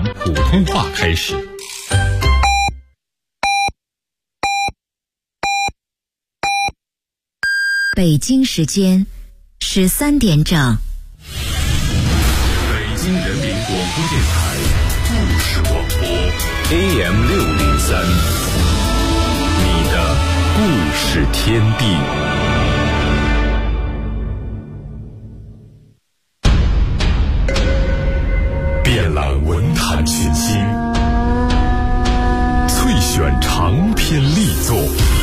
普通话开始。 北京时间13点整。 北京人民广播电台故事广播 AM603，你的故事天地。遍览文坛群星，萃选长篇力作。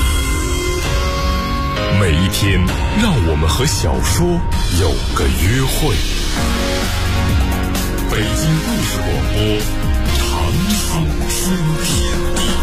每一天，让我们和小说有个约会。北京故事广播，长寿春天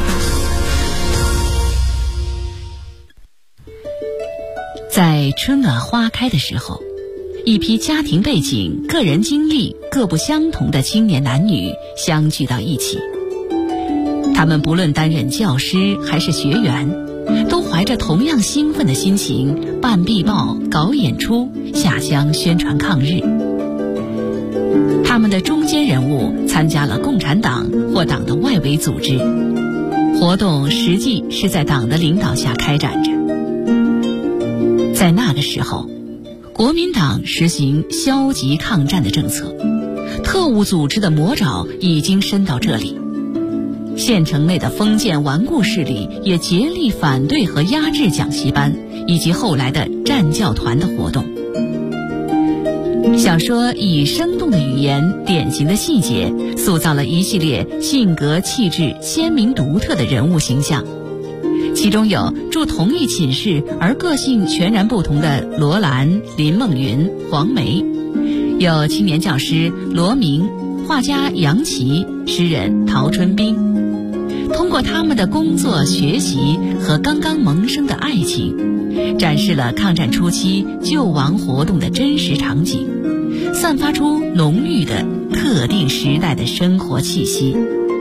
地。 在春暖花开的时候，一批家庭背景、个人经历各不相同的青年男女相聚到一起。他们不论担任教师还是学员，都怀着同样兴奋的心情办壁报、搞演出、下乡宣传抗日。他们的中坚人物参加了共产党或党的外围组织，活动实际是在党的领导下开展着。在那个时候，国民党实行消极抗战的政策，特务组织的魔爪已经伸到这里。县城内的封建顽固势力也竭力反对和压制讲习班以及后来的战教团的活动。小说以生动的语言、典型的细节，塑造了一系列性格气质鲜明独特的人物形象。其中有住同一寝室而个性全然不同的罗兰、林梦云、黄梅，有青年教师罗明、画家杨琦、诗人陶春冰。通过他们的工作、学习和刚刚萌生的爱情，展示了抗战初期救亡活动的真实场景，散发出浓郁的特定时代的生活气息。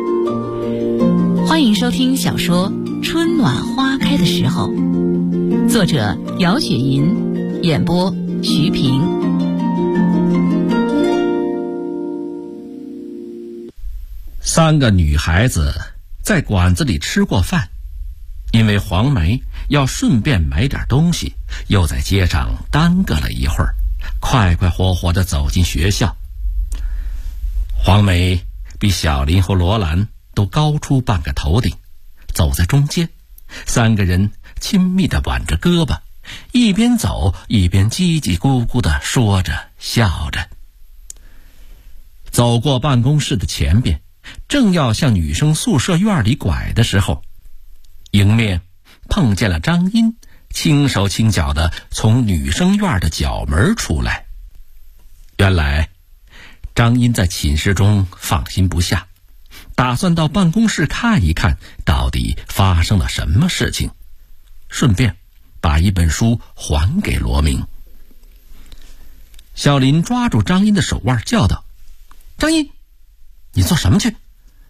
欢迎收听小说《春暖花开的时候》，作者姚雪银，演播徐平。 三个女孩子在馆子里吃过饭，因为黄梅要顺便买点东西，又在街上耽搁了一会儿，快快活活地走进学校。黄梅比小林和罗兰都高出半个头顶，走在中间，三个人亲密地挽着胳膊，一边走一边叽叽咕咕地说着笑着。走过办公室的前边，正要向女生宿舍院里拐的时候，迎面碰见了张茵轻手轻脚地从女生院的角门出来。原来张茵在寝室中放心不下，打算到办公室看一看到底发生了什么事情，顺便把一本书还给罗明。小林抓住张茵的手腕叫道：张茵，你做什么去？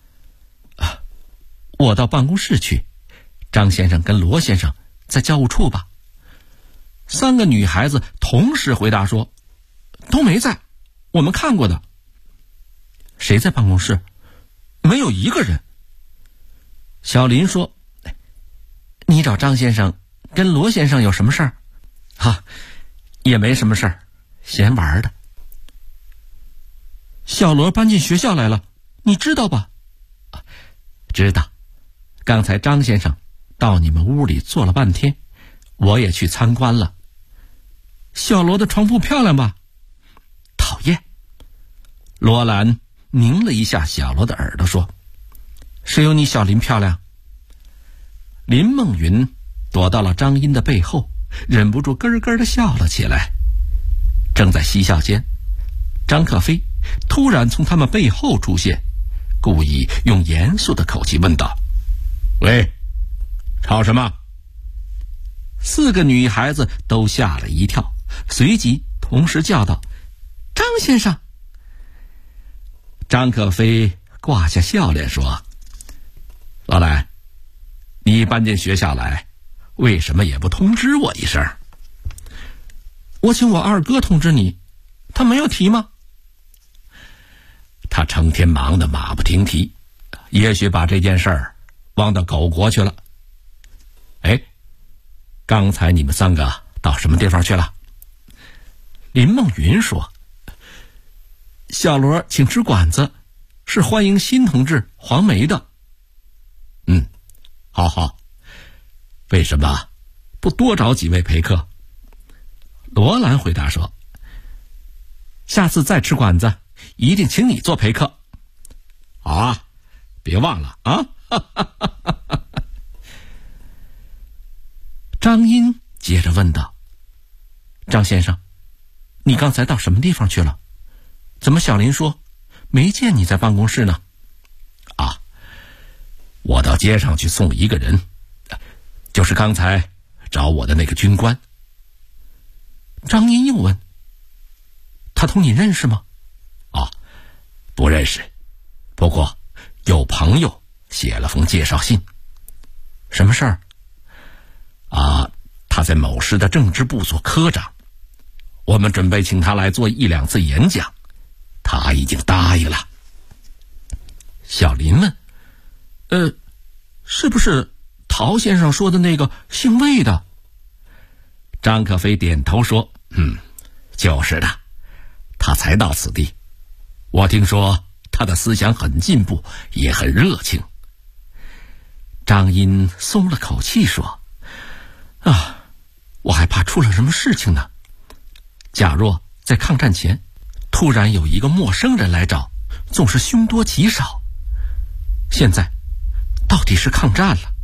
我到办公室去，张先生跟罗先生在教务处吧。三个女孩子同时回答说：都没在，我们看过的。谁在办公室？没有一个人。小林说：你找张先生跟罗先生有什么事儿？也没什么事儿，闲玩的。小罗搬进学校来了，你知道吧？知道，刚才张先生到你们屋里坐了半天，我也去参观了。小罗的床铺漂亮吧？讨厌。罗兰拧了一下小罗的耳朵说：谁有你小林漂亮？林梦云躲到了张茵的背后，忍不住咯咯地笑了起来。正在嬉笑间，张克飞突然从他们背后出现，故意用严肃的口气问道：喂，吵什么？四个女孩子都吓了一跳，随即同时叫道：张先生。张可飞挂下笑脸说：老兰，你搬进学校来，为什么也不通知我一声？我请我二哥通知你，他没有提吗？ 他成天忙得马不停蹄，也许把这件事儿忘到狗国去了。哎，刚才你们三个到什么地方去了？林梦云说：小罗请吃馆子，是欢迎新同志黄梅的。好，为什么不多找几位陪客？罗兰回答说：下次再吃馆子，一定请你做陪客。好啊，别忘了啊！张英接着问道：张先生，你刚才到什么地方去了？怎么小林说没见你在办公室呢？我到街上去送一个人，就是刚才找我的那个军官。张英又问：他同你认识吗？不认识，不过有朋友写了封介绍信。什么事儿？他在某市的政治部做科长，我们准备请他来做1、2次演讲，他已经答应了。小林问：是不是陶先生说的那个姓魏的？张可飞点头说：就是的，他才到此地。我听说他的思想很进步，也很热情。张英松了口气说：我还怕出了什么事情呢。假若在抗战前突然有一个陌生人来找，总是凶多吉少。现在到底是抗战了。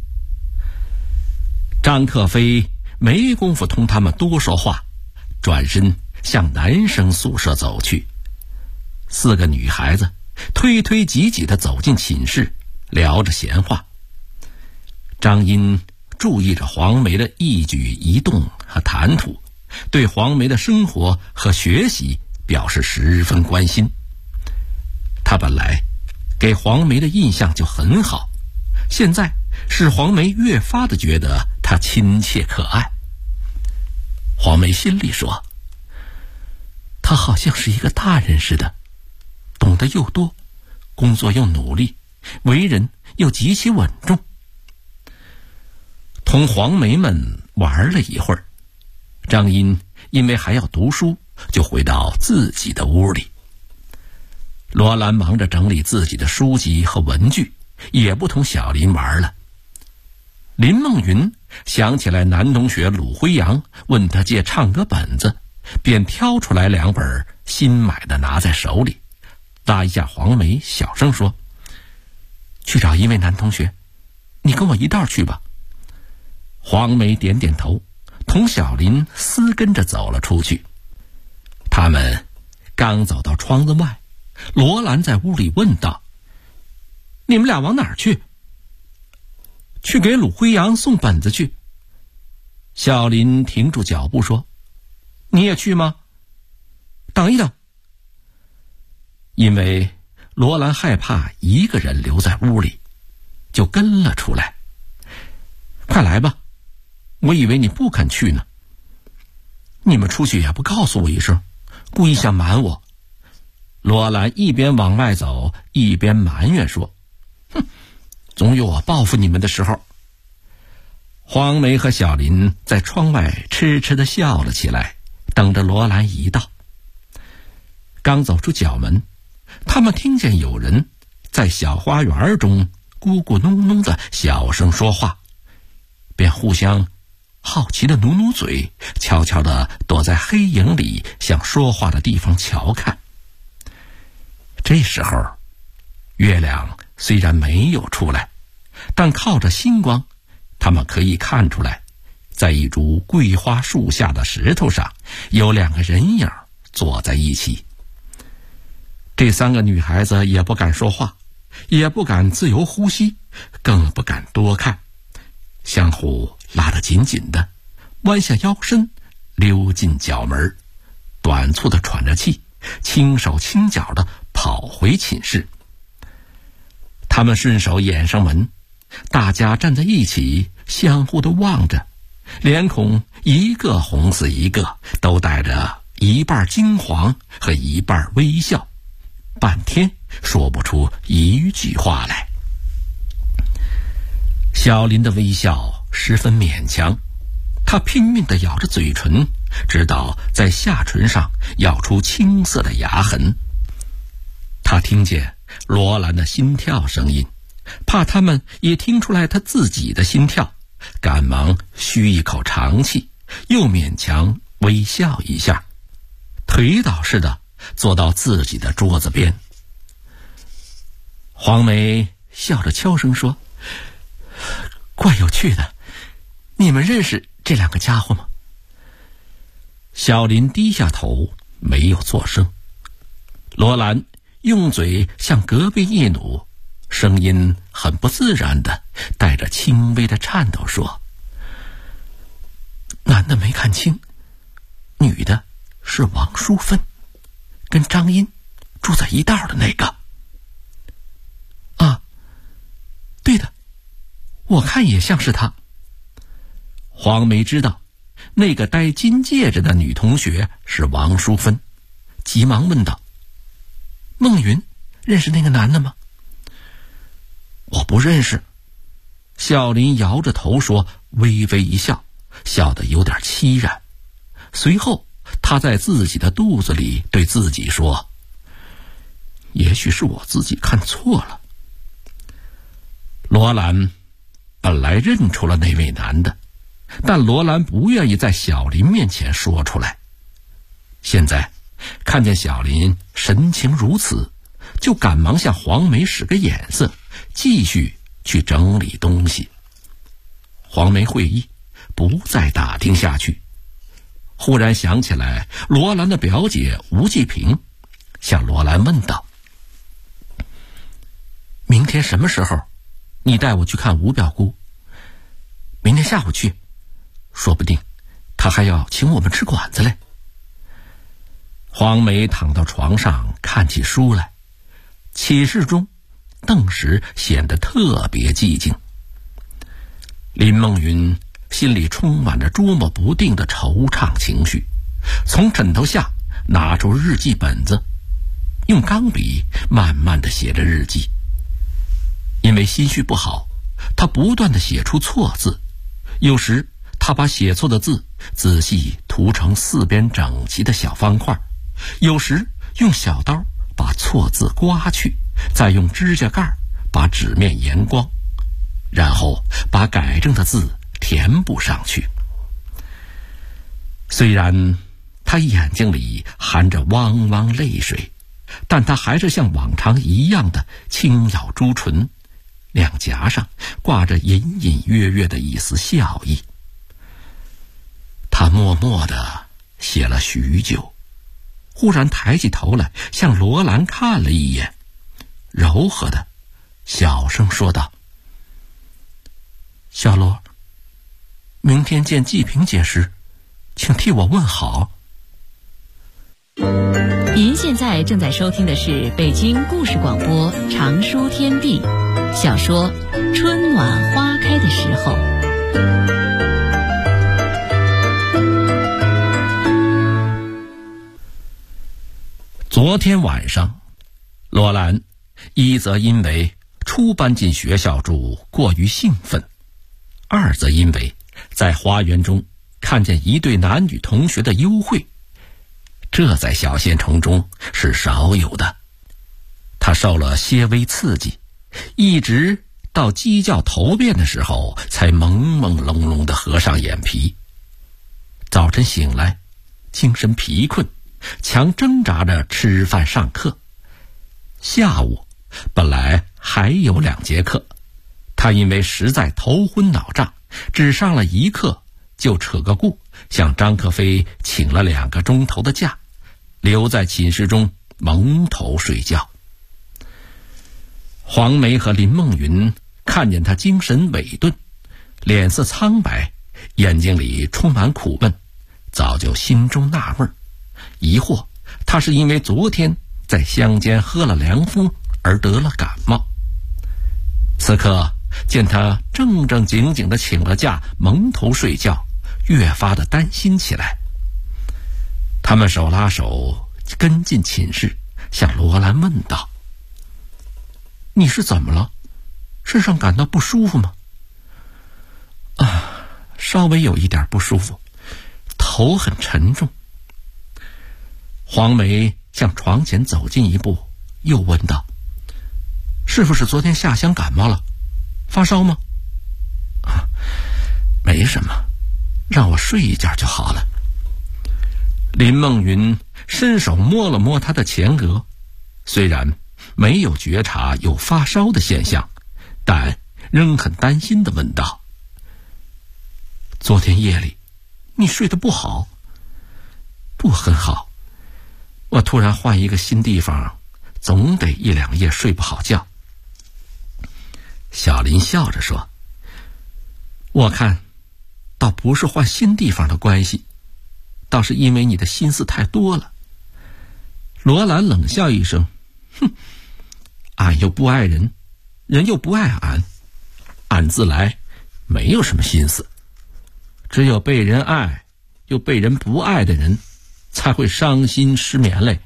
张克飞没工夫同他们多说话，转身向男生宿舍走去。4个女孩子推推挤挤地走进寝室，聊着闲话。张英注意着黄梅的一举一动和谈吐，对黄梅的生活和学习表示十分关心。他本来给黄梅的印象就很好，现在使黄梅越发的觉得她亲切可爱。黄梅心里说：她好像是一个大人似的，懂得又多，工作又努力，为人又极其稳重。同黄梅们玩了一会儿，张英因为还要读书，就回到自己的屋里。罗兰忙着整理自己的书籍和文具，也不同小林玩了。林梦云想起来男同学鲁辉阳问他借唱歌本子，便挑出来2本新买的拿在手里，拉一下黄梅，小声说：去找一位男同学，你跟我一道去吧。黄梅点点头，同小林私跟着走了出去。他们刚走到窗子外，罗兰在屋里问道：你们俩往哪儿去？去给鲁辉阳送本子去。小林停住脚步说：你也去吗？等一等。因为罗兰害怕一个人留在屋里，就跟了出来。快来吧，我以为你不肯去呢。你们出去也不告诉我一声，故意想瞒我。罗兰一边往外走，一边埋怨说：总有我报复你们的时候。黄梅和小林在窗外痴痴地笑了起来，等着罗兰一到。刚走出角门，他们听见有人在小花园中咕咕哝哝的小声说话，便互相好奇的努努嘴，悄悄地躲在黑影里向说话的地方瞧看。这时候月亮虽然没有出来，但靠着星光，他们可以看出来，在一株桂花树下的石头上有2个人影坐在一起。这3个女孩子也不敢说话，也不敢自由呼吸，更不敢多看，相互拉得紧紧的，弯下腰身溜进角门，短促地喘着气，轻手轻脚地跑回寝室。他们顺手掩上门，大家站在一起，相互的望着，脸孔一个红似一个，都带着一半惊惶和一半微笑， 半天说不出一句话来。小林的微笑十分勉强，他拼命地咬着嘴唇，直到在下唇上咬出青色的牙痕。他听见罗兰的心跳声音，怕他们也听出来他自己的心跳，赶忙吁一口长气，又勉强微笑一下，推倒似的坐到自己的桌子边。黄梅笑着悄声说：“怪有趣的，你们认识这两个家伙吗？”小林低下头，没有作声。罗兰用嘴向隔壁一努，声音很不自然的带着轻微的颤抖说：“男的没看清，女的是王淑芬，跟张茵住在一道的那个。”“啊，对的，我看也像是她。”黄梅知道那个戴金戒指的女同学是王淑芬，急忙问道：“孟云认识那个男的吗？”“我不认识。”小林摇着头说，微微一笑，笑得有点凄然。随后他在自己的肚子里对自己说：“也许是我自己看错了。”罗兰本来认出了那位男的，但罗兰不愿意在小林面前说出来。现在看见小林神情如此，就赶忙向黄梅使个眼色，继续去整理东西。黄梅会意，不再打听下去。忽然想起来罗兰的表姐吴继平，向罗兰问道：“明天什么时候你带我去看吴表姑？”“明天下午去，说不定他还要请我们吃馆子嘞。”黄梅躺到床上看起书来，寝室中顿时显得特别寂静。林梦云心里充满着捉摸不定的惆怅情绪，从枕头下拿出日记本子，用钢笔慢慢地写着日记。因为心绪不好，他不断地写出错字，有时他把写错的字仔细涂成4边整齐的小方块，有时用小刀把错字刮去，再用指甲盖把纸面研光，然后把改正的字填补上去。虽然他眼睛里含着汪汪泪水，但他还是像往常一样的轻咬朱唇，两颊上挂着隐隐约约的一丝笑意。他默默地写了许久，忽然抬起头来向罗兰看了一眼，柔和的小声说道：“小罗，明天见季平姐时，请替我问好。” 您现在正在收听的是北京故事广播长书天地小说《春暖花开的时候》。 昨天晚上，罗兰一则因为初搬进学校住过于兴奋，二则因为在花园中看见一对男女同学的幽会，这在小县城中是少有的。他受了些微刺激，一直到鸡叫头遍的时候才朦朦胧胧地合上眼皮。早晨醒来，精神疲困，强挣扎着吃饭上课。下午本来还有2节课，他因为实在头昏脑胀，只上了1课，就扯个故向张克飞请了2个钟头的假，留在寝室中蒙头睡觉。黄梅和林梦云看见他精神萎顿，脸色苍白，眼睛里充满苦闷，早就心中纳闷，疑惑他是因为昨天在乡间喝了凉风而得了感冒。此刻见他正正经经地请了假，蒙头睡觉，越发的担心起来。他们手拉手跟进寝室， 向罗兰问道：“你是怎么了？身上感到不舒服吗？”“稍微有一点不舒服，头很沉重。”黄梅向床前走近一步，又问道：“是不是昨天下乡感冒了？发烧吗？”“没什么，让我睡一觉就好了。”林梦云伸手摸了摸他的前额，虽然没有觉察有发烧的现象，但仍很担心地问道：“昨天夜里你睡得不好？”“不很好，我突然换一个新地方，总得1、2夜睡不好觉。”小林笑着说：“我看倒不是换新地方的关系，倒是因为你的心思太多了。”罗兰冷笑一声：“哼，俺又不爱人，人又不爱俺，俺自来没有什么心思。只有被人爱又被人不爱的人，才会伤心失眠嘞。”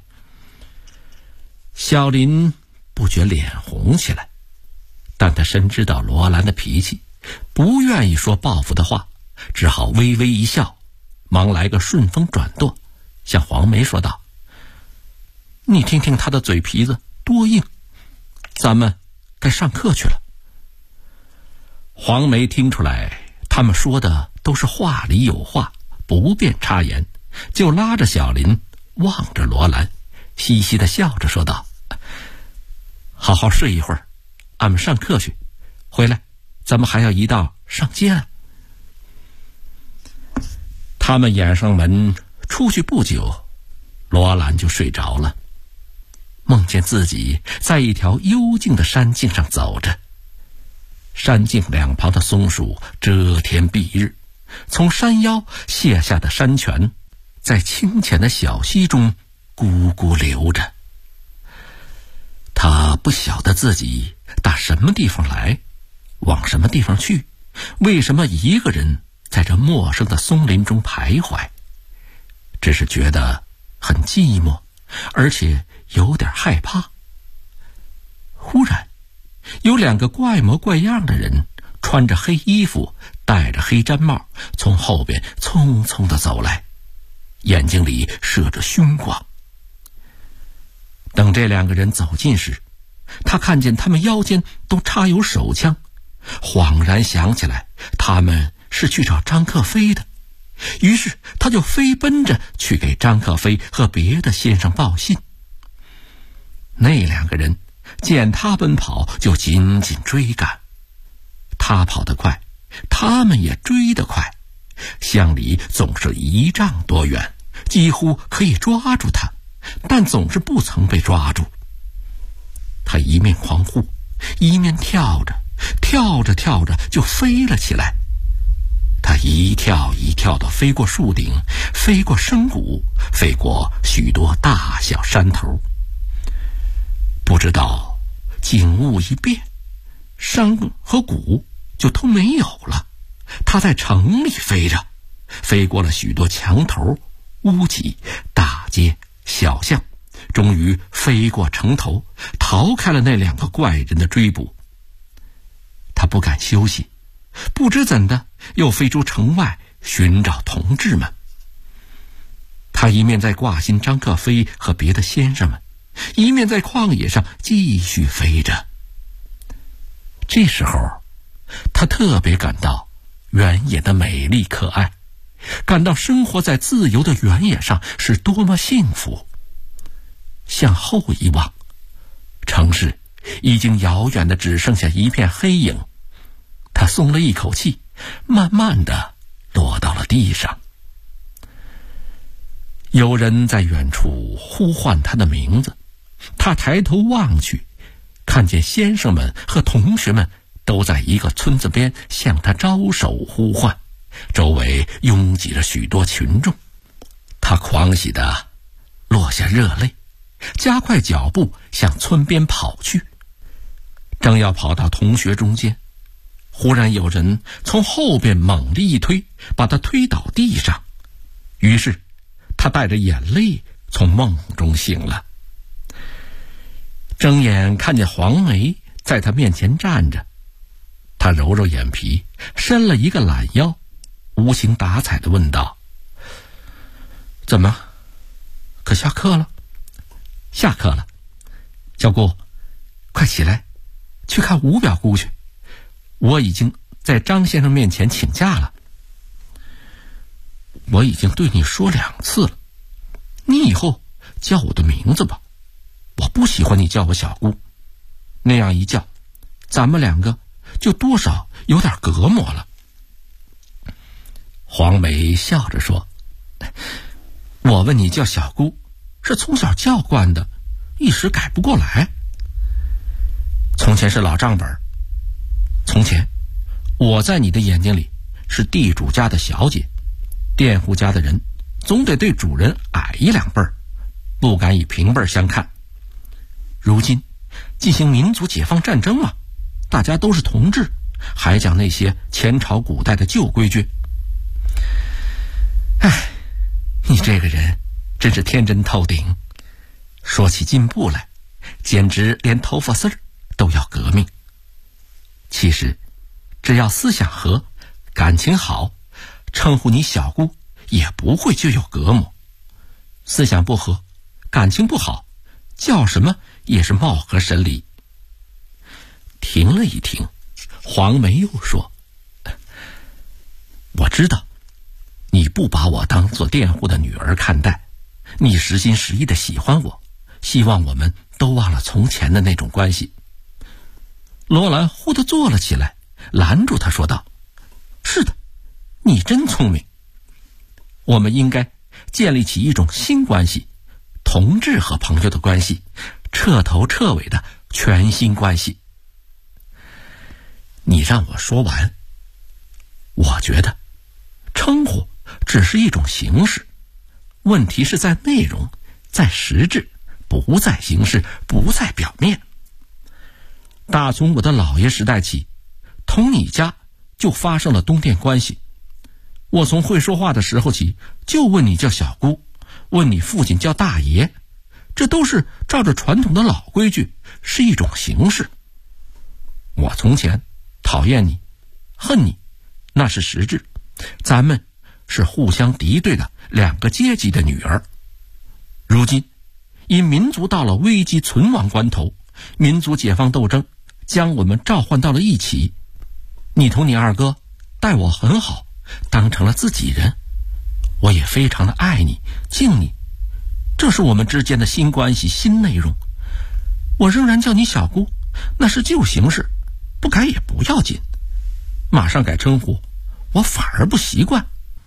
小林不觉脸红起来，但他深知道罗兰的脾气，不愿意说报复的话，只好微微一笑，忙来个顺风转舵，向黄梅说道：“你听听他的嘴皮子多硬，咱们该上课去了。”黄梅听出来他们说的都是话里有话，不便插言，就拉着小林望着罗兰，嘻嘻地笑着说道：“好好睡一会儿，俺们上课去，回来咱们还要一道上街啊。”他们掩上门出去不久，罗兰就睡着了，梦见自己在一条幽静的山径上走着，山径两旁的松树遮天蔽日，从山腰泻下的山泉在清浅的小溪中咕咕流着。他不晓得自己打什么地方来，往什么地方去，为什么一个人在这陌生的松林中徘徊，只是觉得很寂寞，而且有点害怕。忽然有2个怪模怪样的人，穿着黑衣服，戴着黑毡帽，从后边匆匆地走来，眼睛里射着凶光。等这2个人走近时，他看见他们腰间都插有手枪，恍然想起来他们是去找张克飞的，于是他就飞奔着去给张克飞和别的先生报信。那2个人见他奔跑，就紧紧追赶，他跑得快，他们也追得快，相离总是1丈多远，几乎可以抓住他，但总是不曾被抓住。他一面狂呼，一面跳着就飞了起来。他一跳一跳地飞过树顶，飞过深谷，飞过许多大小山头。不知道景物一变，山和谷就都没有了。他在城里飞着，飞过了许多墙头、屋脊、大街、小巷，终于飞过城头，逃开了那2个怪人的追捕。他不敢休息，不知怎的又飞出城外寻找同志们。他一面在挂心张克飞和别的先生们，一面在旷野上继续飞着。这时候他特别感到原野的美丽可爱，感到生活在自由的原野上是多么幸福。向后一望，城市已经遥远的只剩下一片黑影。他松了一口气，慢慢地落到了地上。有人在远处呼唤他的名字，他抬头望去，看见先生们和同学们都在一个村子边向他招手呼唤，周围拥挤着许多群众。他狂喜地落下热泪，加快脚步向村边跑去。正要跑到同学中间，忽然有人从后边猛力一推，把他推倒地上。于是他带着眼泪从梦中醒了。 睁眼看见黄梅在他面前站着，他揉揉眼皮，伸了一个懒腰，无精打采地问道：怎么，可下课了？下课了。小姑，快起来，去看吴表姑去。我已经在张先生面前请假了。我已经对你说2次了，你以后叫我的名字吧，我不喜欢你叫我小姑，那样一叫，咱们2个就多少有点隔膜了。黄梅笑着说：我问你叫小姑，是从小叫惯的，一时改不过来。从前是老账本，从前我在你的眼睛里是地主家的小姐，佃户家的人总得对主人矮1、2辈儿，不敢以平辈儿相看。如今进行民族解放战争嘛，大家都是同志，还讲那些前朝古代的旧规矩。唉，你这个人真是天真透顶，说起进步来，简直连头发丝儿都要革命。其实只要思想合，感情好，称呼你小姑也不会就有隔膜。思想不合，感情不好，叫什么也是貌合神离。停了一停，黄梅又说：我知道你不把我当做佃户的女儿看待，你实心实意的喜欢我，希望我们都忘了从前的那种关系。罗兰忽地坐了起来，拦住他说道：是的，你真聪明，我们应该建立起一种新关系，同志和朋友的关系，彻头彻尾的全新关系。你让我说完。我觉得称呼只是一种形式，问题是在内容，在实质，不在形式，不在表面。打从我的姥爷时代起，同你家就发生了东店关系。我从会说话的时候起，就问你叫小姑，问你父亲叫大爷，这都是照着传统的老规矩，是一种形式。我从前讨厌你，恨你，那是实质，咱们是互相敌对的2个阶级的女儿。如今因民族到了危机存亡关头，民族解放斗争将我们召唤到了一起，你同你2哥待我很好，当成了自己人，我也非常的爱你，敬你，这是我们之间的新关系，新内容。我仍然叫你小姑，那是旧形式，不改也不要紧，马上改称呼，我反而不习惯。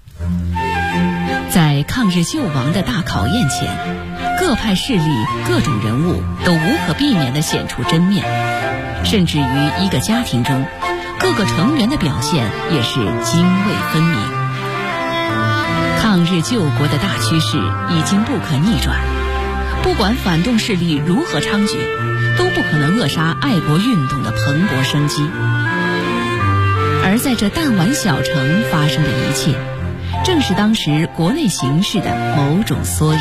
在抗日救亡的大考验前，各派势力、各种人物都无可避免地显出真面，甚至于一个家庭中，各个成员的表现也是泾渭分明。抗日救国的大趋势已经不可逆转，不管反动势力如何猖獗，都不可能扼杀爱国运动的蓬勃生机。而在这弹丸小城发生的一切，正是当时国内形势的某种缩影。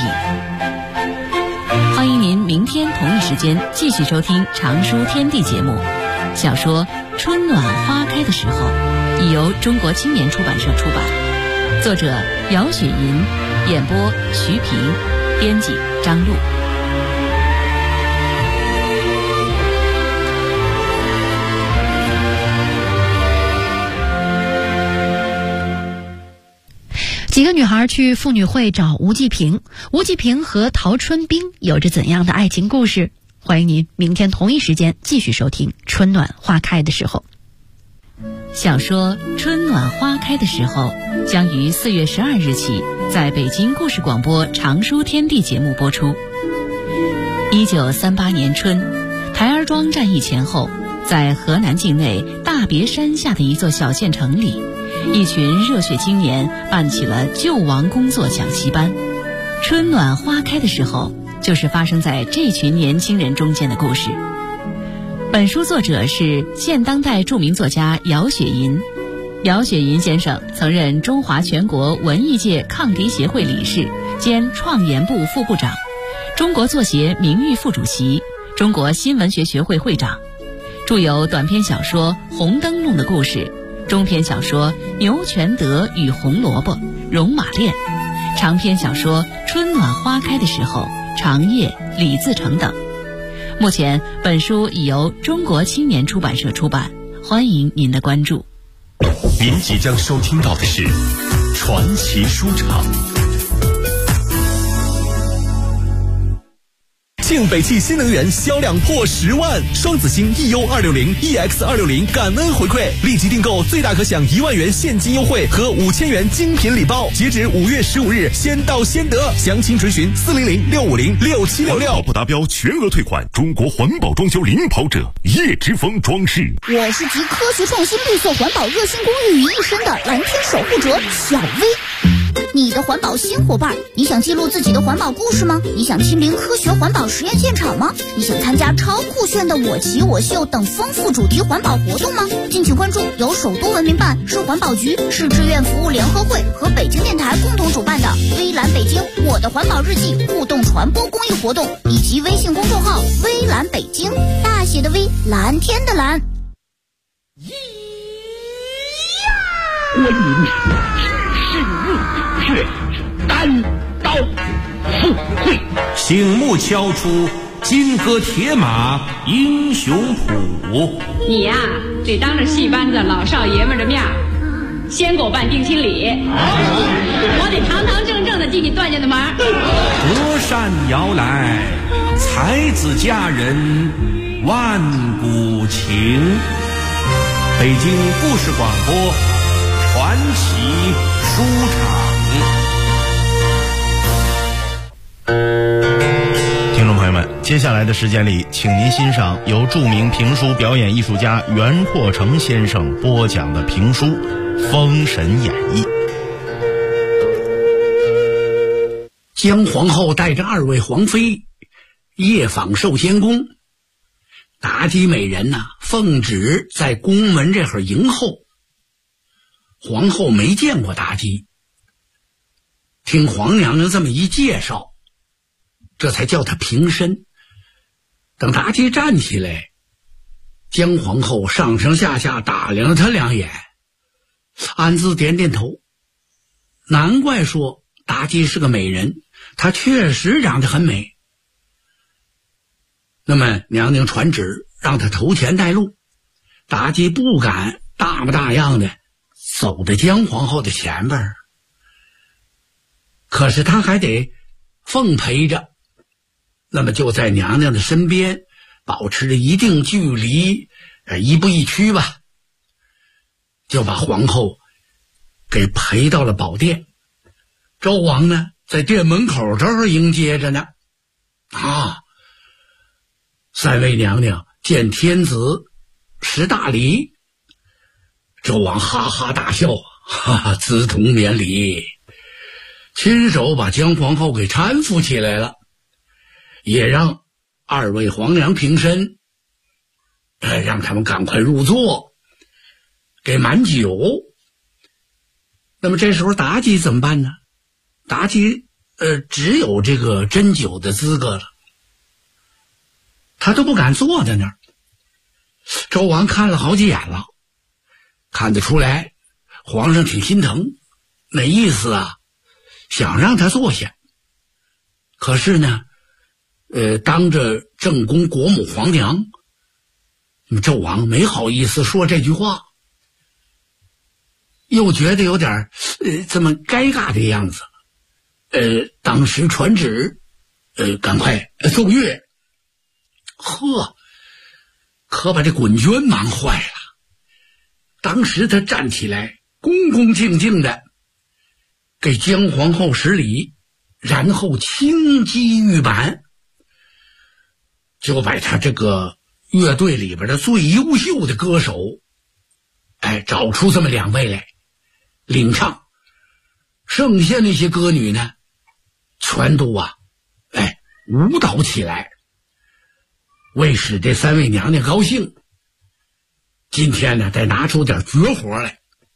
欢迎您明天同一时间继续收听《常书天地》节目。小说《春暖花开的时候》已由中国青年出版社出版，作者姚雪银，演播徐平，编辑张璐。 几个女孩去妇女会找吴继平，吴继平和陶春冰有着怎样的爱情故事？欢迎您明天同一时间继续收听《春暖花开的时候》。 小说《春暖花开的时候》将于4月12日起在北京故事广播《常书天地》节目播出。1938年春，台儿庄战役前后，在河南境内大别山下的一座小县城里，一群热血青年办起了救亡工作讲习班。春暖花开的时候，就是发生在这群年轻人中间的故事。本书作者是现当代著名作家姚雪银。姚雪银先生曾任中华全国文艺界抗敌协会理事兼创研部副部长，中国作协名誉副主席， 中国新文学学会会长，著有短篇小说《红灯笼的故事》、中篇小说《牛全德与红萝卜》、《戎马恋》，长篇小说《春暖花开的时候》、《长夜》、《李自成》等。目前本书已由中国青年出版社出版，欢迎您的关注。 您即将收听到的是传奇书场。庆北汽新能源销量破10万，双子星 EU260、EX260 感恩回馈，立即订购最大可享1万元现金优惠和5000元精品礼包，截止5月15日，先到先得。详情垂询400-650-6766。不达标全额退款。中国环保装修领跑者叶之峰装饰。 我是集科学创新、绿色环保、热心公益于一身的蓝天守护者小薇。你的环保新伙伴，你想记录自己的环保故事吗？你想亲临科学环保实验现场吗？你想参加超酷炫的我骑我秀等丰富主题环保活动吗？敬请关注由首都文明办、市环保局、市志愿服务联合会和北京电台共同主办的微蓝北京我的环保日记互动传播公益活动，以及微信公众号微蓝北京，大写的微，蓝天的蓝。 观音是入血，单刀赴会，醒目敲出金戈铁马英雄谱。 你呀，得当着戏班子老少爷们的面先给我办定亲礼，我得堂堂正正的进你段家的门。 隔山遥来，才子佳人万古情。北京故事广播传奇书场。 听众朋友们，接下来的时间里，请您欣赏由著名评书表演艺术家袁阔成先生播讲的评书《封神演义》。 姜皇后带着2位皇妃夜访寿仙宫，妲己美人奉旨在宫门这会迎候。皇后没见过妲己，听皇娘娘这么一介绍，这才叫她平身。等妲己站起来，姜皇后上上下下打量了她2眼，暗自点点头。难怪说妲己是个美人，她确实长得很美。那么娘娘传旨让她头前带路，妲己不敢大模大样的走在姜皇后的前边，可是她还得奉陪着，那么就在娘娘的身边保持着一定距离，一步一趋吧，就把皇后给陪到了宝殿。周王呢在殿门口这儿迎接着呢。3位娘娘见天子识大礼，周王哈哈大笑，子童免礼，亲手把姜皇后给搀扶起来了，也让2位皇娘平身，让他们赶快入座，给满酒。那么这时候妲己怎么办呢？妲己只有这个斟酒的资格了，她都不敢坐在那儿。周王看了好几眼了，看得出来皇上挺心疼，那意思想让他坐下。可是呢当着正宫国母皇娘，纣王没好意思说这句话，又觉得有点这么尴尬的样子。当时传旨赶快奏乐。可把这滚娟忙坏了。当时他站起来恭恭敬敬的给姜皇后施礼，然后轻击玉板，就把他这个乐队里边的最优秀的歌手找出这么2位来领唱，剩下那些歌女呢全都舞蹈起来，为使这3位娘娘高兴，今天呢得拿出点绝活来。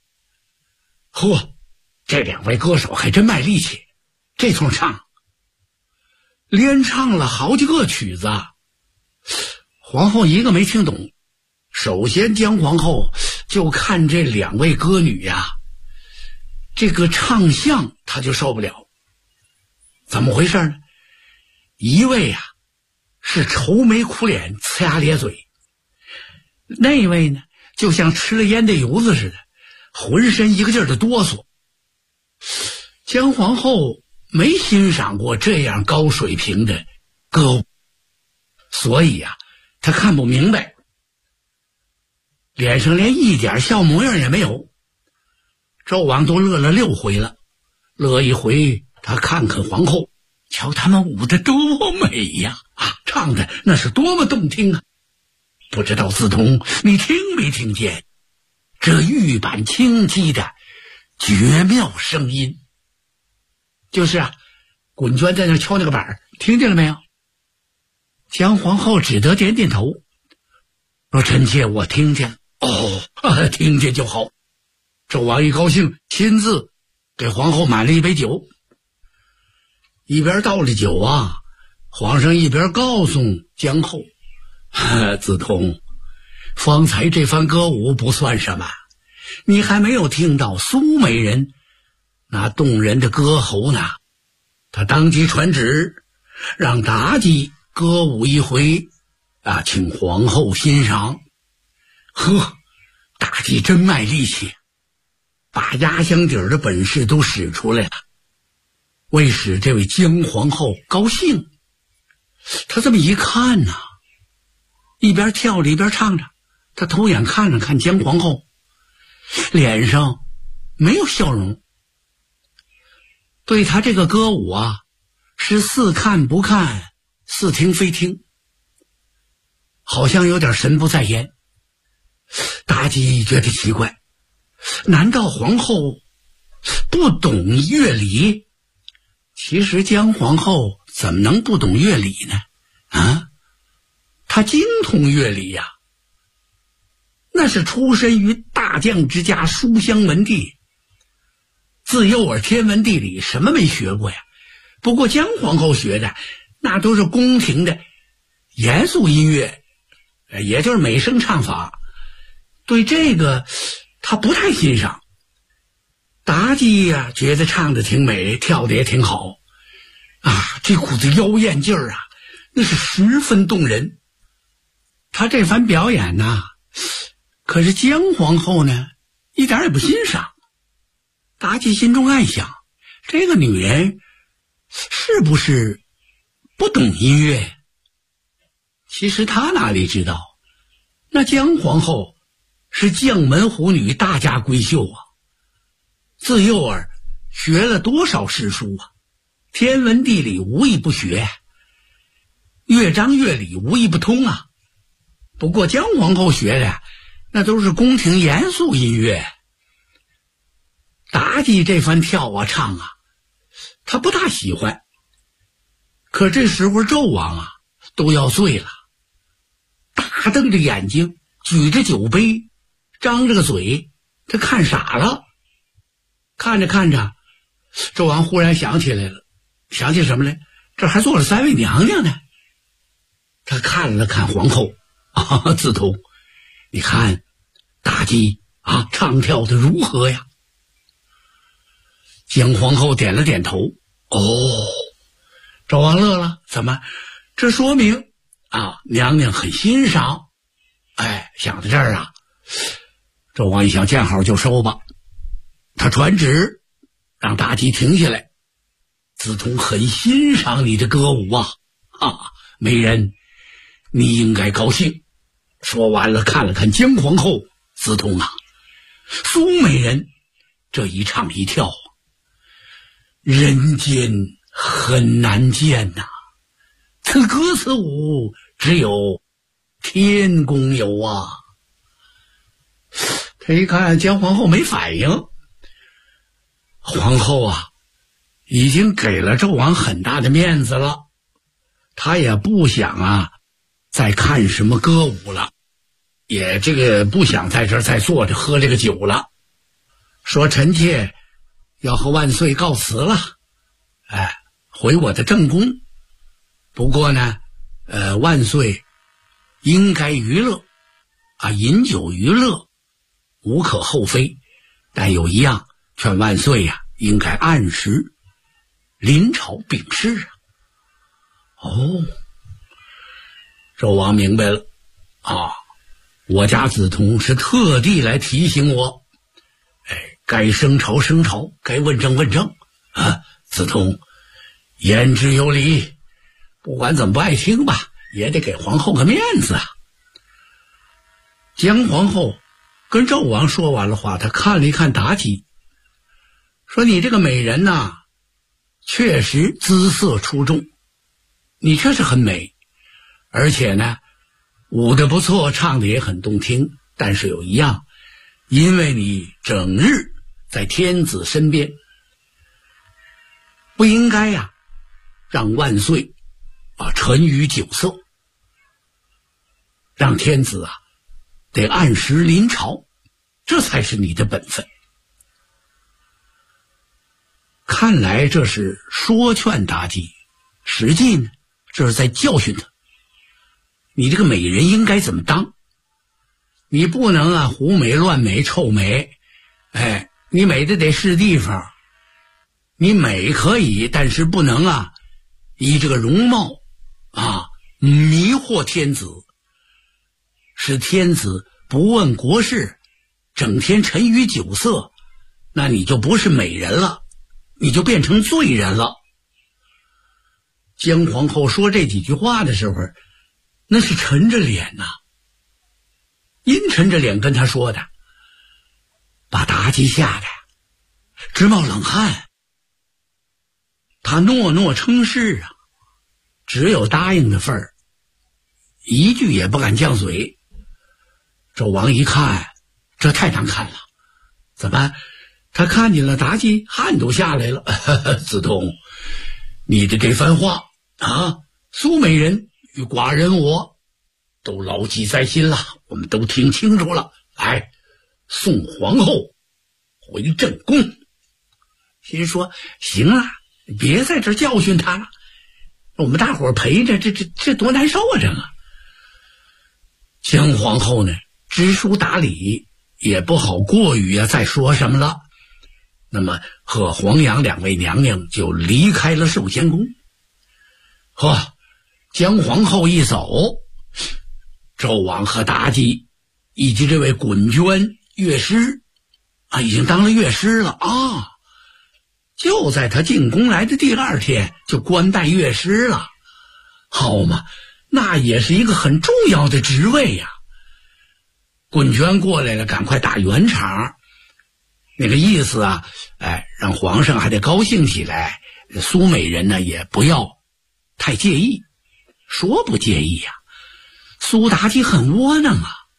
这2位歌手还真卖力气，这通唱连唱了好几个曲子， 皇后一个没听懂。首先姜皇后就看这两位歌女呀，这个唱相她就受不了。怎么回事呢？一位啊是愁眉苦脸呲牙咧嘴，那位呢就像吃了烟的油子似的，浑身一个劲儿的哆嗦。姜皇后没欣赏过这样高水平的歌舞，所以啊她看不明白，脸上连一点笑模样也没有。纣王都乐了6回了，乐一回他看看皇后，瞧他们舞的多美呀，唱的那是多么动听啊！不知道梓潼你听没听见这玉板清晰的绝妙声音？就是啊，滚娟在那敲那个板，听见了没有？姜皇后只得点点头，说：“臣妾我听见了。”听见就好。纣王一高兴，亲自给皇后满了一杯酒。一边倒着酒啊，皇上一边告诉姜后：“梓潼，方才这番歌舞不算什么，你还没有听到苏美人那动人的歌喉呢。他当即传旨，让妲己歌舞一回，请皇后欣赏。”妲己真卖力气，把压箱底儿的本事都使出来了，为使这位姜皇后高兴。她这么一看呢，一边跳着一边唱着，她偷眼看了看姜皇后，脸上没有笑容，对她这个歌舞啊，是似看不看，似听非听，好像有点神不在焉。妲己觉得奇怪，难道皇后不懂乐理？其实姜皇后怎么能不懂乐理呢？她精通乐理呀，那是出身于大将之家，书香门第，自幼儿天文地理什么没学过呀。不过姜皇后学的那都是宫廷的严肃音乐，也就是美声唱法，对这个他不太欣赏。妲己呀，觉得唱的挺美，跳的也挺好这股子妖艳劲儿那是十分动人。他这番表演可是姜皇后呢一点也不欣赏。妲己心中暗想，这个女人是不是不懂音乐？其实她哪里知道，那姜皇后是将门虎女，大家闺秀自幼儿学了多少诗书天文地理无一不学，乐章乐理无一不通不过姜皇后学的那都是宫廷严肃音乐。妲己这番跳唱她不大喜欢。可这时候纣王都要醉了，大瞪着眼睛，举着酒杯，张着个嘴，他看傻了。看着看着，纣王忽然想起来了，想起什么来？这还坐了3位娘娘呢。他看了看皇后，梓潼，你看妲己唱跳的如何呀？姜皇后点了点头。纣王乐了，怎么？这说明娘娘很欣赏。想到这儿纣王一想，见好就收吧。他传旨让妲己停下来。梓潼很欣赏你的歌舞美人，你应该高兴。说完了，看了看姜皇后，梓潼苏美人这一唱一跳，人间很难见此歌此舞只有天宫有他一看姜皇后没反应，皇后已经给了纣王很大的面子了，他也不想再看什么歌舞了，也这个不想在这儿再坐着喝这个酒了。说臣妾要和万岁告辞了，回我的正宫。不过呢万岁应该娱乐饮酒娱乐无可厚非，但有一样，劝万岁应该按时临朝禀事纣王明白了我家子同是特地来提醒我，该升朝升朝，该问政问政子同言之有理，不管怎么不爱听吧，也得给皇后个面子姜皇后跟纣王说完了话，他看了一看妲己，说你这个美人确实姿色出众，你确实很美，而且呢舞得不错，唱得也很动听，但是有一样，因为你整日在天子身边，不应该让万岁沉于酒色，让天子得按时临朝，这才是你的本分。看来这是说劝妲己，实际呢这是在教训他，你这个美人应该怎么当，你不能胡美乱美臭美，你美的得是地方，你美可以，但是不能以这个容貌迷惑天子，使天子不问国事，整天沉于酒色，那你就不是美人了，你就变成罪人了。姜皇后说这几句话的时候，那是沉着脸阴沉着脸跟他说的，把妲己吓得直冒冷汗。他诺诺称是只有答应的份儿，一句也不敢犟嘴。纣王一看，这太难看了，怎么他看见了妲己，汗都下来了。子同，你的这番话苏美人与寡人我都牢记在心了，我们都听清楚了，来送皇后回正宫。心说行了，别在这教训他了，我们大伙儿陪着，这多难受这个。姜皇后呢知书达理，也不好过于再说什么了，那么和黄杨两位娘娘就离开了寿仙宫。姜皇后一走，纣王和妲己以及这位滚娟乐师已经当了乐师了就在他进宫来的第2天就官拜乐师了，好嘛，那也是一个很重要的职位滚娟过来了，赶快打圆场，那个意思让皇上还得高兴起来，苏美人呢也不要太介意。说不介意苏妲己很窝囊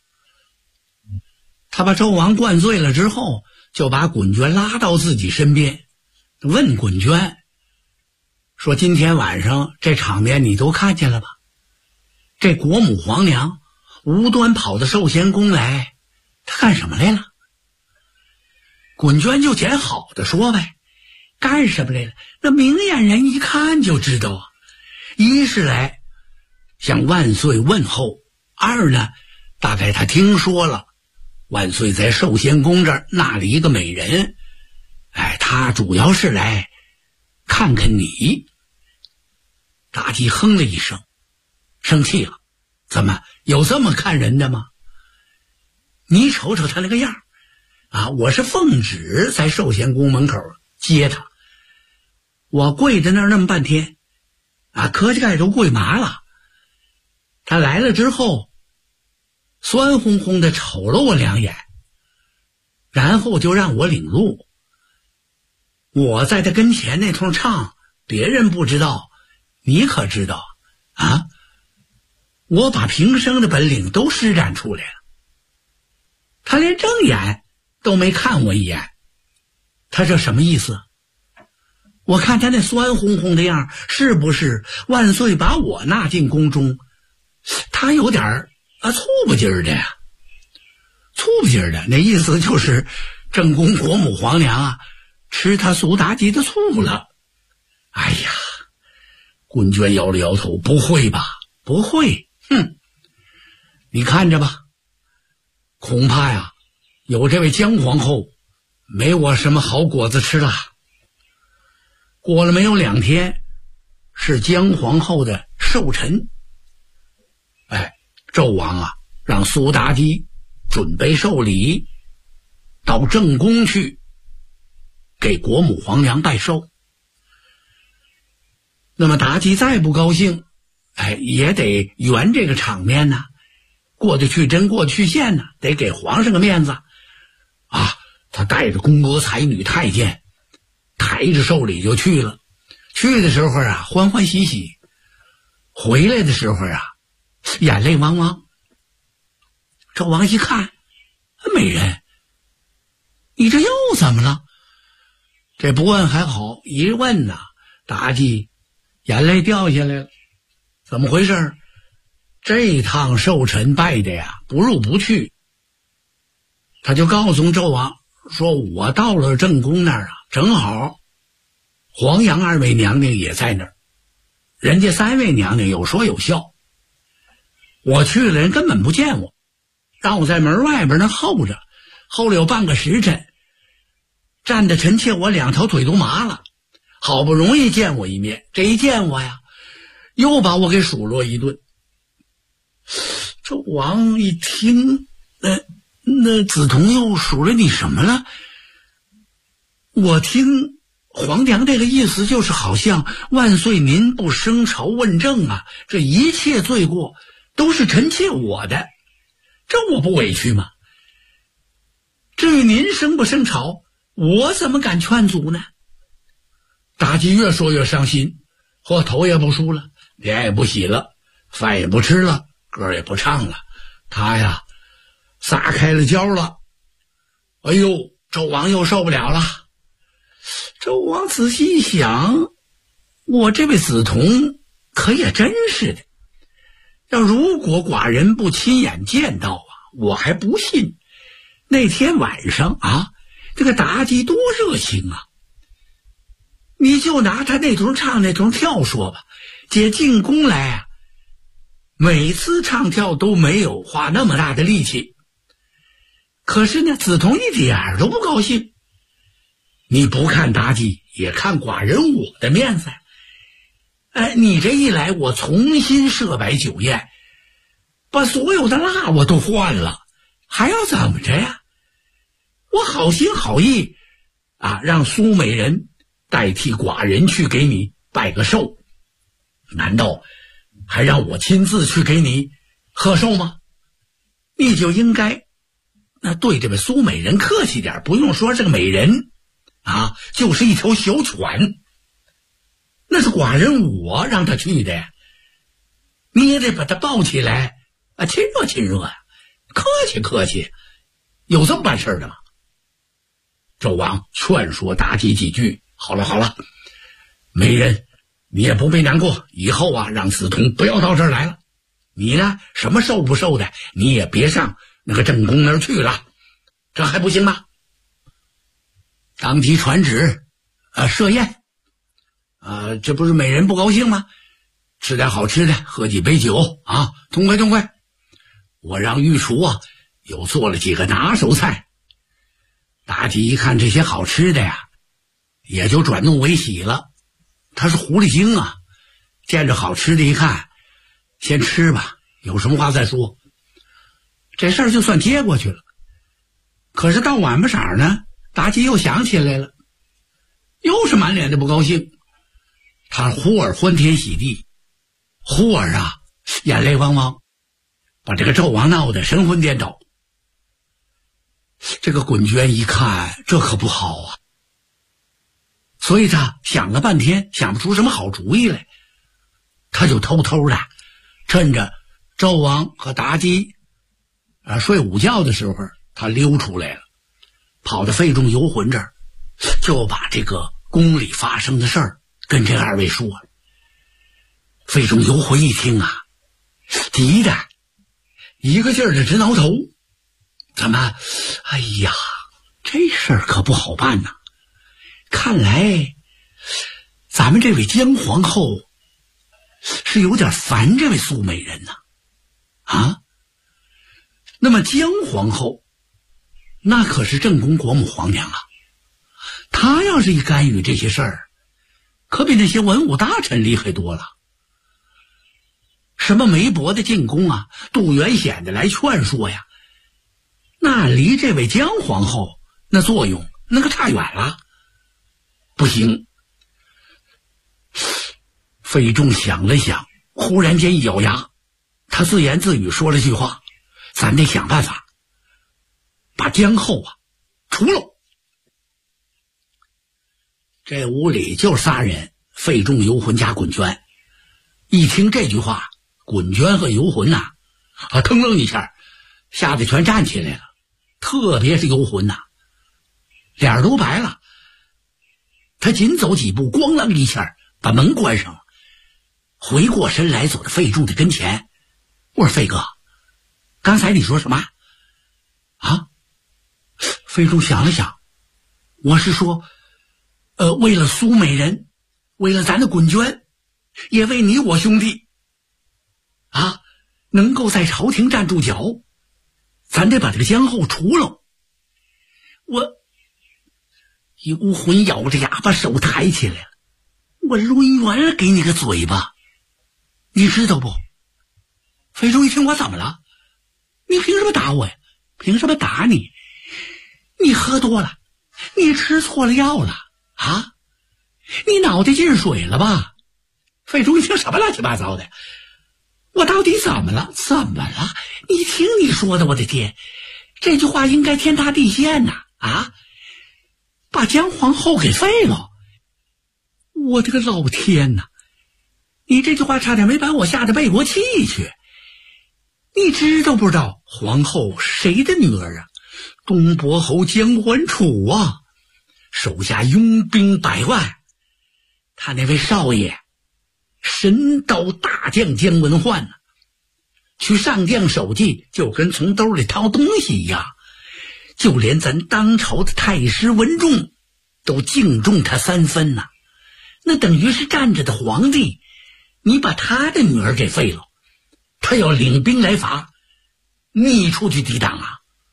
他把纣王灌醉了之后，就把滚娟拉到自己身边，问滚娟说，今天晚上这场面你都看见了吧，这国母皇娘无端跑到寿仙宫来，她干什么来了？滚娟就捡好的说呗，干什么来了？那明眼人一看就知道一是来向万岁问候，二呢大概他听说了万岁在寿仙宫这儿纳了一个美人，他主要是来看看你。妲己哼了一声，生气了，怎么有这么看人的吗？你瞅瞅他那个样我是奉旨在寿仙宫门口接他，我跪在那儿那么半天磕叽盖都跪麻了，他来了之后酸烘烘的瞅了我2眼，然后就让我领路。我在他跟前那通唱，别人不知道，你可知道我把平生的本领都施展出来了。他连正眼都没看我一眼，他这什么意思？我看他那酸烘烘的样，是不是万岁把我纳进宫中，他有点猝不劲儿的猝不劲儿的，那意思就是正宫国母皇娘吃他苏妲己的醋了。哎呀，滚娟摇了摇头，不会吧，不会， 你看着吧，恐怕呀，有这位姜皇后，没我什么好果子吃了。过了没有2天，是姜皇后的寿辰。纣王啊，让苏妲己准备寿礼，到正宫去给国母皇娘拜寿。那么妲己再不高兴，也得圆这个场面呢，过得去针，过得去线呢，得给皇上个面子啊！他带着宫娥才女太监，抬着寿礼就去了。去的时候啊，欢欢喜喜；回来的时候啊，眼泪汪汪。纣王一看，美人，你这又怎么了？这不问还好，一问呐，妲己眼泪掉下来了。怎么回事？这趟寿辰拜的呀，不入不去。他就告诉纣王说，我到了正宫那儿啊，正好黄杨2位娘娘也在那儿，人家3位娘娘有说有笑。我去了，人根本不见我，让我在门外边那候着，候了有半个时辰，站得臣妾我2条腿都麻了。好不容易见我一面，这一见我呀，又把我给数落一顿。纣王一听，那梓潼又数落你什么了？我听皇娘这个意思就是好像万岁您不升朝问政啊，这一切罪过都是臣妾我的，这我不委屈吗？至于您升不升朝，我怎么敢劝阻呢？妲己越说越伤心，头也不梳了，脸也不洗了，饭也不吃了，歌也不唱了，他呀撒开了娇了。哎呦，纣王又受不了了。纣王仔细一想，我这位梓潼可也真是的，要如果寡人不亲眼见到啊，我还不信。那天晚上啊，这个妲己多热情啊！你就拿他那种唱那种跳说吧，姐进宫来啊，每次唱跳都没有花那么大的力气。可是呢，梓潼一点儿都不高兴。你不看妲己，也看寡人我的面子。你这一来，我重新设摆酒宴，把所有的蜡我都换了，还要怎么着呀？我好心好意啊，让苏美人代替寡人去给你拜个寿，难道还让我亲自去给你贺寿吗？你就应该那对这位苏美人客气点，不用说这个美人啊，就是一条小犬，那是寡人我让他去的呀，你也得把他抱起来啊，亲热亲热呀，客气客气，有这么办事的吗？纣王劝说妲己几句，好了好了，美人你也不必难过，以后啊让梓潼不要到这儿来了。你呢，什么受不受的，你也别上那个正宫那儿去了，这还不行吗？当即传旨设宴这不是美人不高兴吗？吃点好吃的，喝几杯酒啊，痛快痛快。我让御厨啊又做了几个拿手菜。妲己一看这些好吃的呀，也就转怒为喜了。他是狐狸精啊，见着好吃的一看，先吃吧，有什么话再说。这事儿就算接过去了。可是到晚不晌呢，妲己又想起来了，又是满脸的不高兴。他忽而欢天喜地，忽而啊眼泪汪汪，把这个纣王闹得神魂颠倒。这个滚娟一看，这可不好啊，所以他想了半天，想不出什么好主意来。他就偷偷的趁着纣王和妲己睡午觉的时候，他溜出来了，跑到费仲游魂这儿，就把这个宫里发生的事儿跟这2位说。费仲游魂一听啊，急的一个劲儿的直挠头，怎么，哎呀，这事儿可不好办呐！看来咱们这位姜皇后是有点烦这位苏美人呐。 那么姜皇后那可是正宫国母皇娘啊，她要是一干预这些事儿，可比那些文武大臣厉害多了。什么梅伯的进宫啊，杜元显的来劝说呀，那离这位姜皇后那作用那可差远了。不行。费仲想了想，忽然间一咬牙，他自言自语说了句话：咱得想办法把姜后啊除了。这屋里就仨人，费仲、游魂加滚娟。一听这句话，滚娟和游魂腾楞一下吓得全站起来了，特别是游魂脸儿都白了。他紧走几步，咣啷一下把门关上了，回过身来走到费仲的跟前。我说：费哥，刚才你说什么啊？费仲想了想，我是说为了苏美人，为了咱的滚娟，也为你我兄弟能够在朝廷站住脚，咱得把这个姜后除了。游魂咬着牙把手抬起来了，我抡圆了给你个嘴巴，你知道不？费仲一听，我怎么了？你凭什么打我呀？凭什么打你？你喝多了，你吃错了药了你脑袋进水了吧？费仲一听，什么乱七八糟的，我到底怎么了？怎么了？你听你说的，我的天，这句话应该天塌地陷把姜皇后给废了。我的个老天哪，你这句话差点没把我吓得背过气去。你知道不知道皇后谁的女儿东伯侯姜桓楚手下拥兵100万，他那位少爷神刀大将姜文焕去上将首级就跟从兜里掏东西一样，就连咱当朝的太师文仲都敬重他3分那等于是站着的皇帝，你把他的女儿给废了，他要领兵来伐，你出去抵挡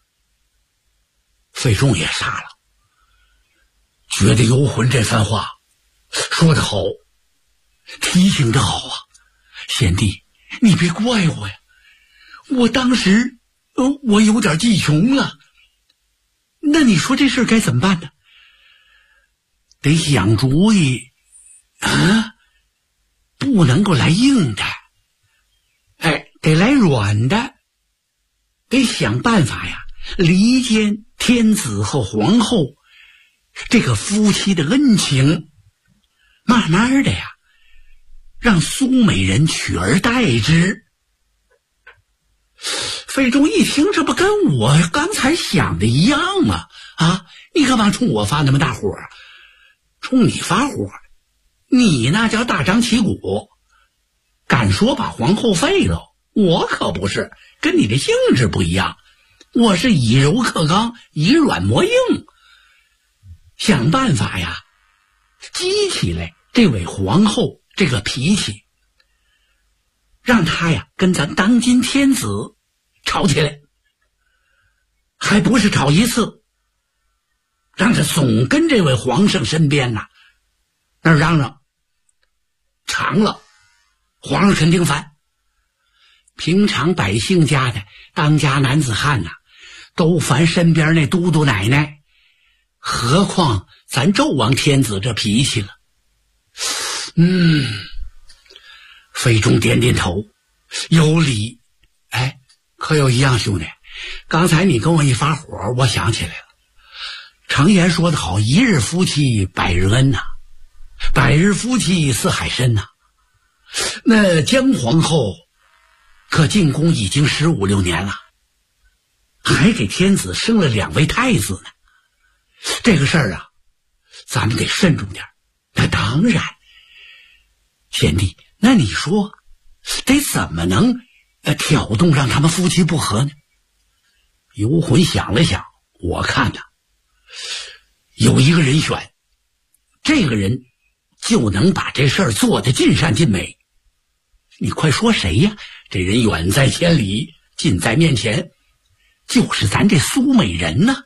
费仲也傻了，觉得游魂这番话说得好，提醒得好贤弟，你别怪我呀，我当时我有点计穷了。那你说这事该怎么办呢？得想主意不能够来硬的，得来软的，得想办法呀，离间天子和皇后这个夫妻的恩情，慢慢的呀，让苏美人取而代之。费仲一听，这不跟我刚才想的一样吗？你干嘛冲我发那么大火？冲你发火，你那叫大张旗鼓，敢说把皇后废了。我可不是，跟你的性质不一样，我是以柔克刚，以软磨硬，想办法呀激起来这位皇后这个脾气，让她呀跟咱当今天子吵起来，还不是吵一次，让他总跟这位皇上身边那嚷嚷，长了皇上肯定烦。平常百姓家的当家男子汉都烦身边那都督奶奶，何况咱纣王天子这脾气了。费仲点点头，有理。可有一样兄弟，刚才你跟我一发火，我想起来了，常言说得好，一日夫妻百日恩百日夫妻似海深那姜皇后可进宫已经15、16年了，还给天子生了2位太子呢。这个事儿咱们得慎重点。那当然，贤弟，那你说得怎么能挑动让他们夫妻不和呢？游魂想了想，我看有一个人选，这个人就能把这事儿做得尽善尽美。你快说谁呀？这人远在千里，近在面前， 就是咱这苏美人呢。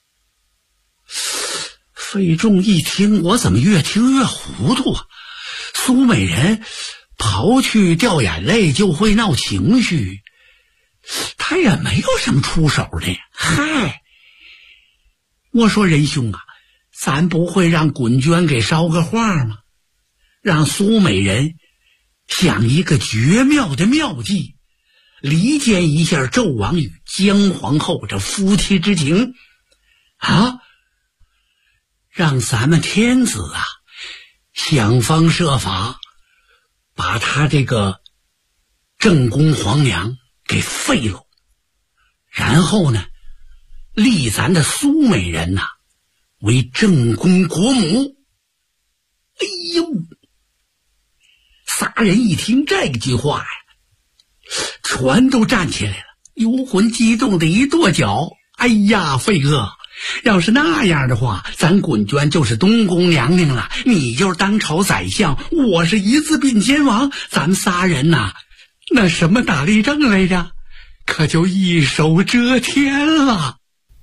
费仲一听，我怎么越听越糊涂啊？苏美人刨去掉眼泪就会闹情绪，他也没有什么出手的。嗨，我说仁兄啊，咱不会让滚娟给捎个话吗？让苏美人想一个绝妙的妙计，离间一下纣王与姜皇后这夫妻之情啊，让咱们天子啊想方设法把他这个正宫皇娘给废了，然后呢立咱的苏美人为正宫国母。哎呦，仨人一听这句话呀，全都站起来了，幽魂激动的一跺脚。哎呀，费哥，要是那样的话，咱滚娟就是东宫娘娘了，你就是当朝宰相，我是一字并肩王，咱们仨人那什么打立正来着，可就一手遮天了。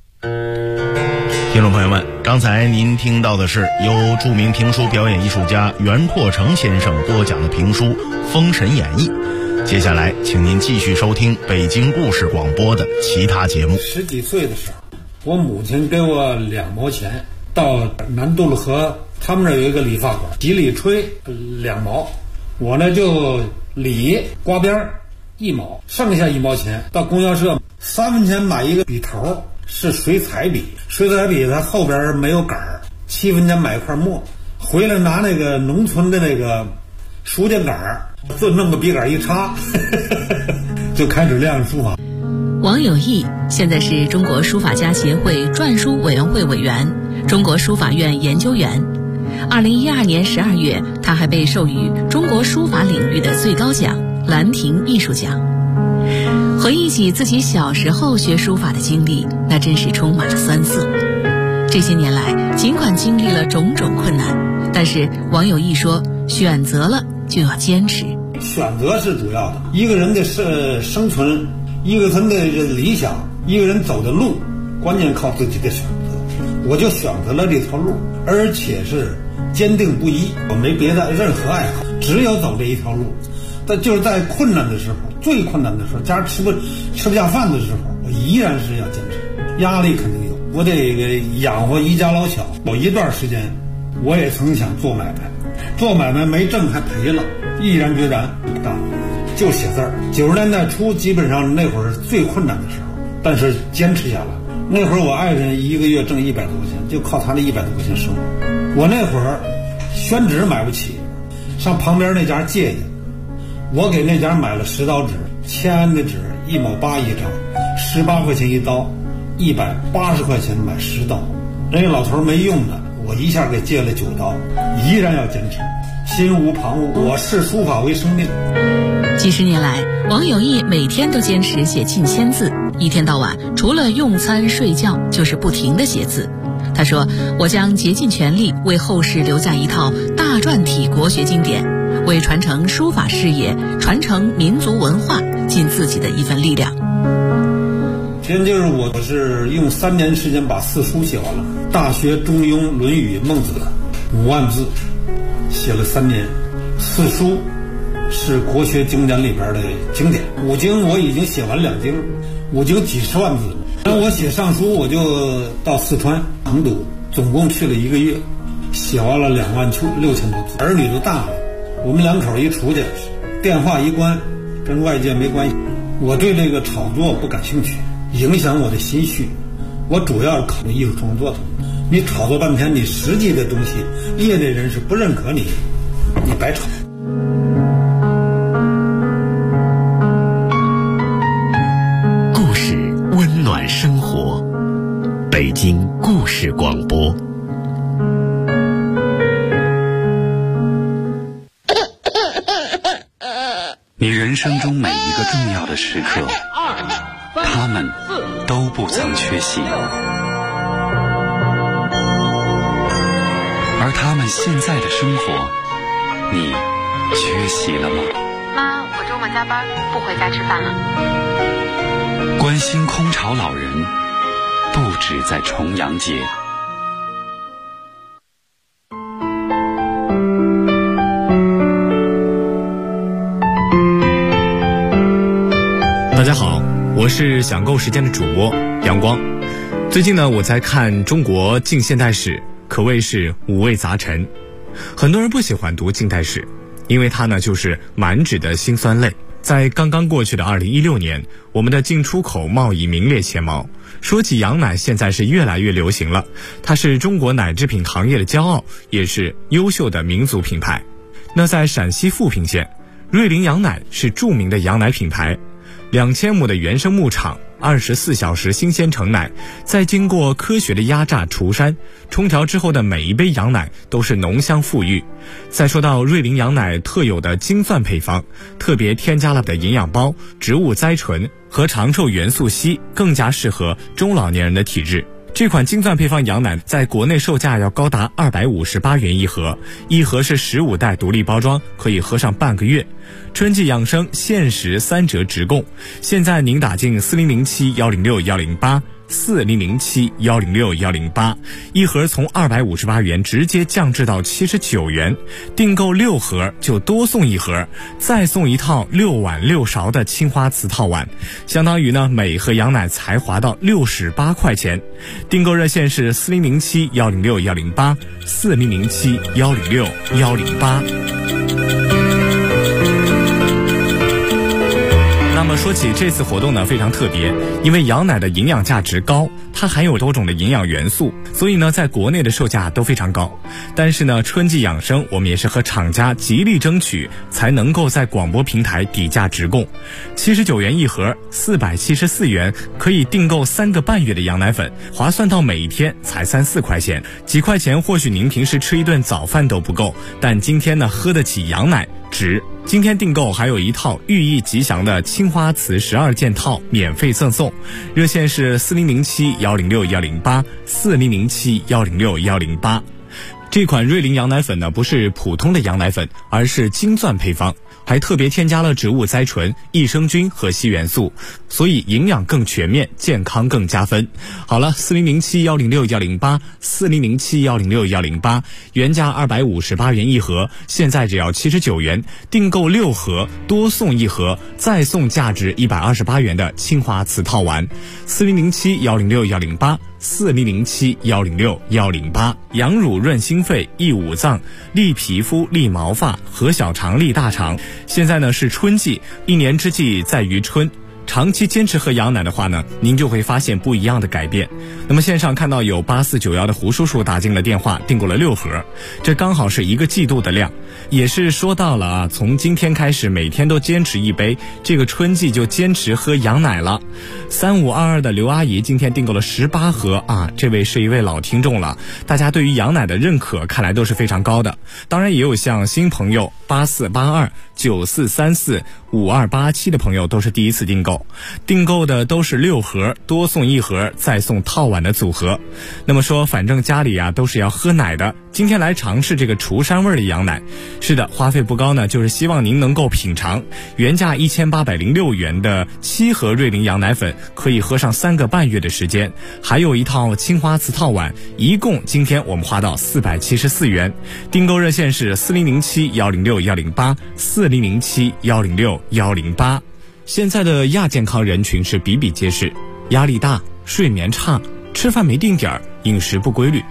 听众朋友们，刚才您听到的是由著名评书表演艺术家袁阔成先生播讲的评书《封神演义》。接下来请您继续收听北京故事广播的其他节目。 10几岁的时候，我母亲给我2毛钱，到南渡了河，他们那有一个理发馆，几里吹2毛，我呢就理刮边1毛，剩下1毛钱到供销社3分钱买一个笔头，是水彩笔，水彩笔它后边没有杆儿，7分钱买一块墨，回来拿那个农村的那个书架杆儿，就弄个笔杆一插就开始练书法。 王有义现在是中国书法家协会篆书委员会委员，中国书法院研究员。2012年12月，他还被授予中国书法领域的最高奖兰亭艺术奖。回忆起自己小时候学书法的经历，那真是充满了酸涩。这些年来，尽管经历了种种困难，但是王有义说，选择了就要坚持。 选择是主要的，一个人的生存，一个人的理想，一个人走的路，关键靠自己的选择。我就选择了这条路，而且是坚定不移，我没别的任何爱好，只有走这一条路。但就是在困难的时候，最困难的时候，家吃不下饭的时候，我依然是要坚持。压力肯定有，我得养活一家老小。有一段时间我也曾想做买卖，做买卖没挣还赔了，毅然决然就写字儿。90年代初基本上那会儿最困难的时候，但是坚持下来。那会儿我爱人一个月挣100多块钱，就靠他那100多块钱生活。我那会儿宣纸买不起，上旁边那家借去，我给那家买了10刀纸，签的纸1毛8一张，18块钱一刀，180块钱买10刀。那个老头没用的，我一下给借了9刀，依然要坚持，心无旁骛，我视书法为生命。 几十年来，王有义每天都坚持写近1000字，一天到晚除了用餐睡觉就是不停地写字。他说，我将竭尽全力为后世留下一套大篆体国学经典，为传承书法事业、传承民族文化尽自己的一份力量。 其实就是我是用3年时间把4书写完了，《大学》《中庸》《论语》《孟子》5万字，写了3年。4书是国学经典里边的经典，5经我已经写完2经，5经几十万字。然后我写上书，我就到四川成都，总共去了1个月，写完了26000多字。儿女都大了，我们2口一出去，电话一关，跟外界没关系。我对这个炒作不感兴趣，影响我的心绪。我主要是考虑艺术创作的。你炒作半天，你实际的东西，业内人士不认可你，你白炒。 故事温暖生活，北京故事广播。 你人生中每一个重要的时刻，他们都不曾缺席，而他们现在的生活，你缺席了吗？ 妈，我周末加班，不回家吃饭了。 关关心空巢老人不止在重阳节。 大家好，我是享购时间的主播阳光。最近呢，我在看中国近现代史，可谓是五味杂陈。很多人不喜欢读近代史，因为它呢就是满纸的辛酸泪。在刚刚过去的2016年，我们的进出口贸易名列前茅。说起羊奶，现在是越来越流行了，它是中国奶制品行业的骄傲，也是优秀的民族品牌。那在陕西富平县，瑞麟羊奶是著名的羊奶品牌。2000亩的原生牧场，24小时新鲜成奶，再经过科学的压榨除膻冲调之后的每一杯羊奶都是浓香馥郁。再说到瑞麟羊奶特有的精算配方，特别添加了的营养包、植物甾醇和长寿元素硒，更加适合中老年人的体质。这款精算配方羊奶在国内售价要高达258元一盒，一盒是15袋独立包装，可以喝上半个月。春季养生限时3折直供，现在您打进4007106108 4007106108，一盒从258元直接降至到79元，订购6盒就多送一盒，再送一套6碗6勺的青花瓷套碗，相当于呢每盒羊奶才划到68块钱。订购热线是4007106108 4007106108。那么说起这次活动呢，非常特别，因为羊奶的营养价值高，它含有多种的营养元素，所以呢在国内的售价都非常高。但是呢春季养生，我们也是和厂家极力争取，才能够在广播平台底价直供。79元一盒，474元可以订购3个半月的羊奶粉，划算到每一天才3、4块钱。几块钱或许您平时吃一顿早饭都不够，但今天呢喝得起羊奶值。今天订购还有一套寓意吉祥的青花瓷12件套免费赠送，热线是4007106108 4007106108。这款瑞麟羊奶粉呢不是普通的羊奶粉，而是精钻配方，还特别添加了植物甾醇、益生菌和硒元素，所以营养更全面，健康更加分。好了，4007106108 4007106108，原价258元一盒，现在只要79元，订购6盒多送一盒，再送价值128元的青花瓷套碗。4007106108 4007106108。羊乳润心肺、益五脏、利皮肤、利毛发，和小肠、利大肠。现在呢是春季，一年之计在于春。长期坚持喝羊奶的话呢，您就会发现不一样的改变。那么线上看到有8491的胡叔叔打进了电话，订购了6盒，这刚好是1个季度的量。也是说到了啊，从今天开始每天都坚持一杯，这个春季就坚持喝羊奶了。3522的刘阿姨今天订购了18盒啊，这位是一位老听众了，大家对于羊奶的认可看来都是非常高的。当然也有像新朋友8482 9434 5287的朋友都是第一次订购的都是6盒多送1盒再送套碗的组合。那么说反正家里啊都是要喝奶的，今天来尝试这个除膻味的羊奶。是的，花费不高呢，就是希望您能够品尝。原价1806元的7盒瑞麟羊奶粉可以喝上3个半月的时间，还有一套青花瓷套碗，一共今天我们花到474元。订购热线是4007106108 4007106108。现在的亚健康人群是比比皆是，压力大、睡眠差、吃饭没定点、饮食不规律。